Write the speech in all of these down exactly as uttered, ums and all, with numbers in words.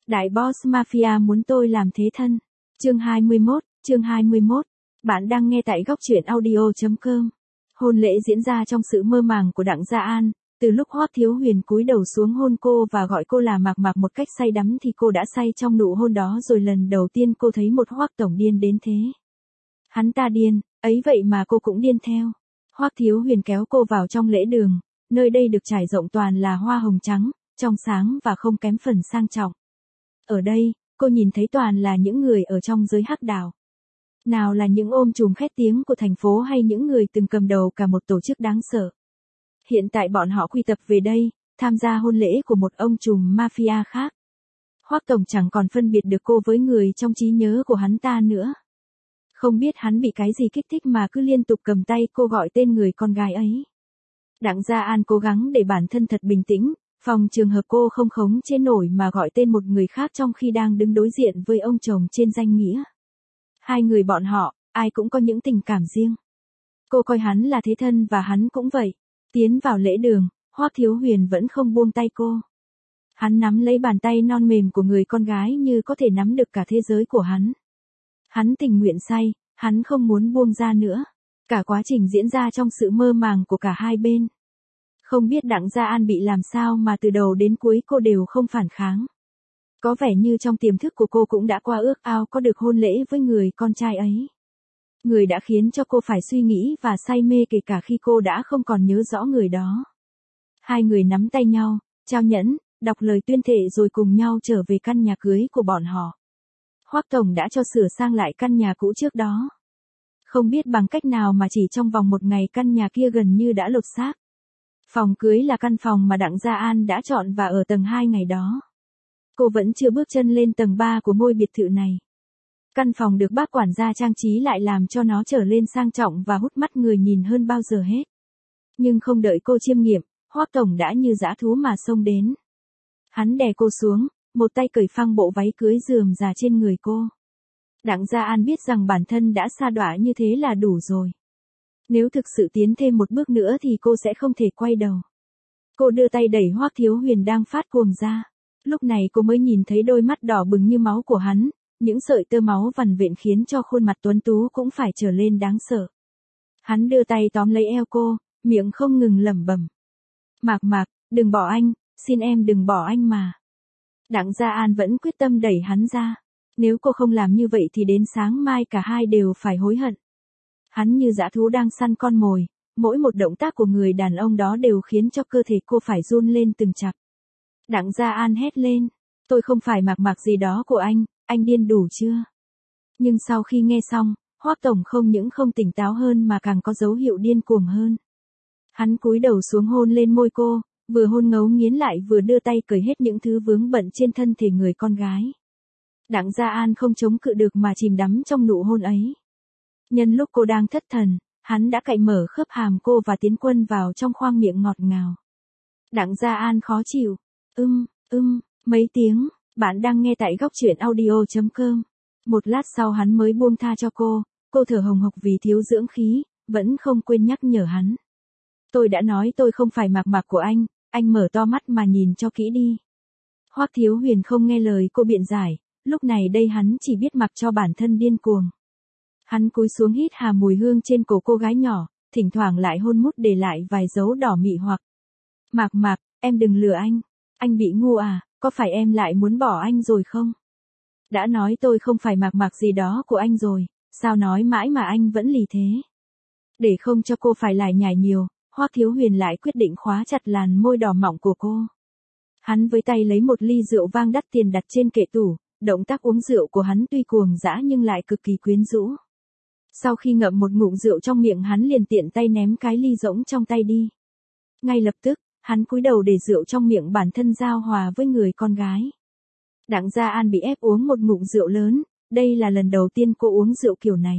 Đại boss mafia muốn tôi làm thế thân. Chương hai mươi mốt, chương hai mươi mốt. Bạn đang nghe tại góc truyện audio chấm com. Hôn lễ diễn ra trong sự mơ màng của Đặng Gia An, từ lúc Hoắc Thiếu Huyền cúi đầu xuống hôn cô và gọi cô là Mạc Mạc một cách say đắm thì cô đã say trong nụ hôn đó rồi. Lần đầu tiên cô thấy một Hoắc tổng điên đến thế. Hắn ta điên, ấy vậy mà cô cũng điên theo. Hoắc Thiếu Huyền kéo cô vào trong lễ đường, nơi đây được trải rộng toàn là hoa hồng trắng, trong sáng và không kém phần sang trọng. Ở đây, cô nhìn thấy toàn là những người ở trong giới hắc đạo. Nào là những ôm trùm khét tiếng của thành phố hay những người từng cầm đầu cả một tổ chức đáng sợ. Hiện tại bọn họ quy tập về đây, tham gia hôn lễ của một ông trùm mafia khác. Hoắc tổng chẳng còn phân biệt được cô với người trong trí nhớ của hắn ta nữa. Không biết hắn bị cái gì kích thích mà cứ liên tục cầm tay cô gọi tên người con gái ấy. Đặng Gia An cố gắng để bản thân thật bình tĩnh, phòng trường hợp cô không khống chế nổi mà gọi tên một người khác trong khi đang đứng đối diện với ông chồng trên danh nghĩa. Hai người bọn họ, ai cũng có những tình cảm riêng. Cô coi hắn là thế thân và hắn cũng vậy. Tiến vào lễ đường, Hoắc Thiếu Huyền vẫn không buông tay cô. Hắn nắm lấy bàn tay non mềm của người con gái như có thể nắm được cả thế giới của hắn. Hắn tình nguyện say, hắn không muốn buông ra nữa. Cả quá trình diễn ra trong sự mơ màng của cả hai bên. Không biết Đặng Gia An bị làm sao mà từ đầu đến cuối cô đều không phản kháng. Có vẻ như trong tiềm thức của cô cũng đã qua ước ao có được hôn lễ với người con trai ấy. Người đã khiến cho cô phải suy nghĩ và say mê kể cả khi cô đã không còn nhớ rõ người đó. Hai người nắm tay nhau, trao nhẫn, đọc lời tuyên thệ rồi cùng nhau trở về căn nhà cưới của bọn họ. Hoắc tổng đã cho sửa sang lại căn nhà cũ trước đó. Không biết bằng cách nào mà chỉ trong vòng một ngày căn nhà kia gần như đã lột xác. Phòng cưới là căn phòng mà Đặng Gia An đã chọn và ở tầng hai ngày đó. Cô vẫn chưa bước chân lên tầng ba của ngôi biệt thự này. Căn phòng được bác quản gia trang trí lại làm cho nó trở lên sang trọng và hút mắt người nhìn hơn bao giờ hết. Nhưng không đợi cô chiêm nghiệm, Hoắc tổng đã như dã thú mà xông đến. Hắn đè cô xuống, một tay cởi phăng bộ váy cưới rườm rà trên người cô. Đặng Gia An biết rằng bản thân đã sa đọa như thế là đủ rồi. Nếu thực sự tiến thêm một bước nữa thì cô sẽ không thể quay đầu. Cô đưa tay đẩy Hoắc Thiếu Huyền đang phát cuồng ra. Lúc này cô mới nhìn thấy đôi mắt đỏ bừng như máu của hắn, những sợi tơ máu vằn vện khiến cho khuôn mặt tuấn tú cũng phải trở lên đáng sợ. Hắn đưa tay tóm lấy eo cô, miệng không ngừng lẩm bẩm. Mạc Mạc, đừng bỏ anh, xin em đừng bỏ anh mà. Đặng Gia An vẫn quyết tâm đẩy hắn ra. Nếu cô không làm như vậy thì đến sáng mai cả hai đều phải hối hận. Hắn như dã thú đang săn con mồi, mỗi một động tác của người đàn ông đó đều khiến cho cơ thể cô phải run lên từng chập. Đặng Gia An hét lên, tôi không phải Mạc Mạc gì đó của anh, anh điên đủ chưa? Nhưng sau khi nghe xong, Hoắc tổng không những không tỉnh táo hơn mà càng có dấu hiệu điên cuồng hơn. Hắn cúi đầu xuống hôn lên môi cô, vừa hôn ngấu nghiến lại vừa đưa tay cởi hết những thứ vướng bận trên thân thể người con gái. Đặng Gia An không chống cự được mà chìm đắm trong nụ hôn ấy. Nhân lúc cô đang thất thần, hắn đã cạy mở khớp hàm cô và tiến quân vào trong khoang miệng ngọt ngào. Đặng Gia An khó chịu. Ưm, ưm, mấy tiếng, bạn đang nghe tại góc truyện audio chấm com. Một lát sau hắn mới buông tha cho cô, cô thở hồng hộc vì thiếu dưỡng khí, vẫn không quên nhắc nhở hắn. Tôi đã nói tôi không phải Mạc Mạc của anh, anh mở to mắt mà nhìn cho kỹ đi. Hoắc Thiếu Huyền không nghe lời cô biện giải, lúc này đây hắn chỉ biết mặc cho bản thân điên cuồng. Hắn cúi xuống hít hà mùi hương trên cổ cô gái nhỏ, thỉnh thoảng lại hôn mút để lại vài dấu đỏ mị hoặc. Mạc Mạc, em đừng lừa anh. Anh bị ngu à, có phải em lại muốn bỏ anh rồi không? Đã nói tôi không phải Mạc Mạc gì đó của anh rồi, sao nói mãi mà anh vẫn lì thế? Để không cho cô phải lải nhải nhiều, Hoắc Thiếu Huyền lại quyết định khóa chặt làn môi đỏ mọng của cô. Hắn với tay lấy một ly rượu vang đắt tiền đặt trên kệ tủ, động tác uống rượu của hắn tuy cuồng dã nhưng lại cực kỳ quyến rũ. Sau khi ngậm một ngụm rượu trong miệng hắn liền tiện tay ném cái ly rỗng trong tay đi. Ngay lập tức, hắn cúi đầu để rượu trong miệng bản thân giao hòa với người con gái. Đặng Gia An bị ép uống một ngụm rượu lớn, đây là lần đầu tiên cô uống rượu kiểu này.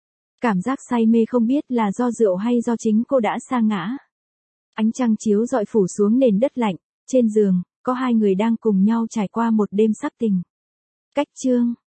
Cảm giác say mê không biết là do rượu hay do chính cô đã sa ngã. Ánh trăng chiếu rọi phủ xuống nền đất lạnh, trên giường, có hai người đang cùng nhau trải qua một đêm sắc tình. Cách chương